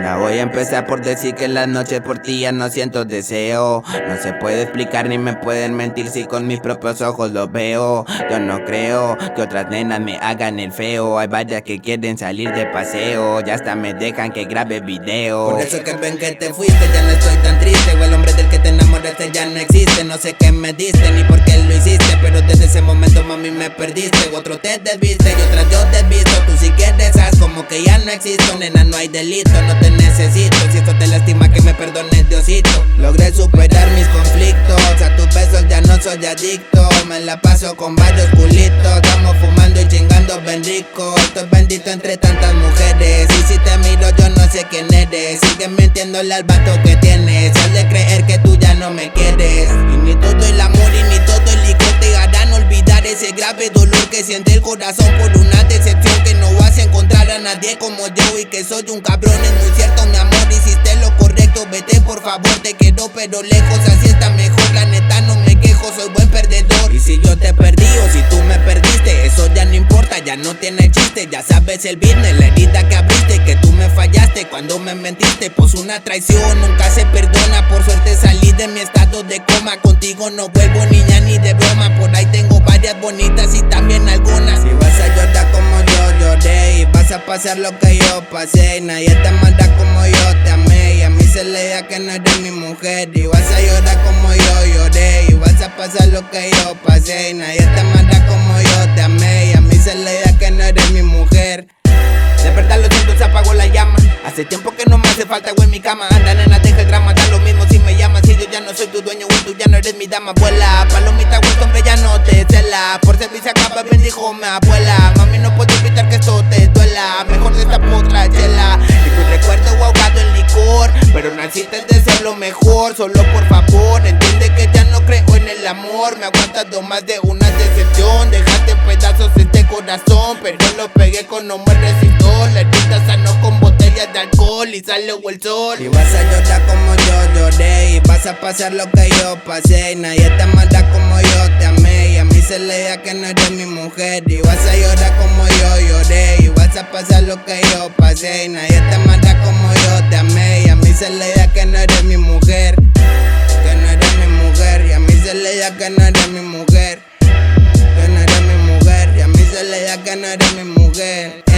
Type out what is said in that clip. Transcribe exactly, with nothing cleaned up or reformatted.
Ya voy a empezar por decir que en las noches por ti ya no siento deseo. No se puede explicar ni me pueden mentir si con mis propios ojos lo veo. Yo no creo que otras nenas me hagan el feo. Hay varias que quieren salir de paseo, ya hasta me dejan que grabe video. Por eso que ven que te fuiste, ya no estoy tan triste. O el hombre del que te enamoraste ya no existe. No sé qué me diste ni por qué lo hiciste, pero desde ese momento mami me perdiste. Otro te desviste y otra yo desvisto. Tú si quieres haz como que ya no existo. Nena, no hay delito, no te necesito. Si esto te lastima que me perdones, Diosito. Logré superar mis conflictos, a tus besos ya no soy adicto. Me la paso con varios culitos, estamos fumando y chingando bien rico. Estoy bendito entre tantas mujeres, y si te miro yo no sé quién eres. Sigues mintiéndole al vato que tienes, has de creer que tú ya no me quieres. Y ni todo el amor y ni todo el licor te harán olvidar ese grave dolor que siente el corazón por una decepción que no vas a encontrar a nadie como yo. Y que soy un cabrón, es muy cierto mi amor, hiciste lo correcto, vete por favor, te quiero pero lejos, así está mejor, la neta no me quejo, soy buen perdedor. Y si yo te perdí o si tú me perdiste, eso ya no importa, ya no tiene chiste. Ya sabes el business, la herida que abriste, que tú me fallaste cuando me mentiste. Pues una traición nunca se perdona, por suerte salí de mi estado de coma. Contigo no vuelvo niña ni de broma, por ahí tengo varias bonitas y también algunas. Si vas a llorar como yo lloré, y vas a pasar lo que yo pasé, y nadie te manda como yo te amé. Y a mí se le da que no eres mi mujer, y vas a llorar como yo lloré, y vas a pasar lo que yo pasé, y nadie te manda como yo te amé. Y a mí se le da que no eres mi mujer. De verdad lo siento, se apagó la llama. Hace tiempo que no me hace falta algo en mi cama. Anda nena, deja el drama, da lo mismo si me llamas. Si yo ya no soy tu dueño o tú ya no eres mi dama. Vuela, palomita, vuelto hombre ya no te cela. Por servicio acaba, bendijo mi abuela. Mami, no puedo evitar que esto te duela. Mejor de esta otra chela. Y tu recuerdo ahogado en licor, pero naciste de ser lo mejor. Solo por favor, entiende que ya no creo en el amor. Me ha aguantado más de una decepción. Dejaste en pedazos este corazón, pero lo pegué con no me resistió. La herida sanó con botellas de alcohol y salió el sol. Y vas a llorar como yo lloré, y vas a pasar lo que yo pasé, y nadie te manda como yo te amé. Y a mí se le da que no eres mi mujer, y vas a llorar como yo lloré, y vas a pasar lo que yo pasé, y nadie te manda como yo te amé. Y a mí se le da que no eres mi mujer, que no eres mi mujer, y a mí se le da que no eres mi mujer, que no eres mi mujer, y a mí se le da que no eres mi mujer.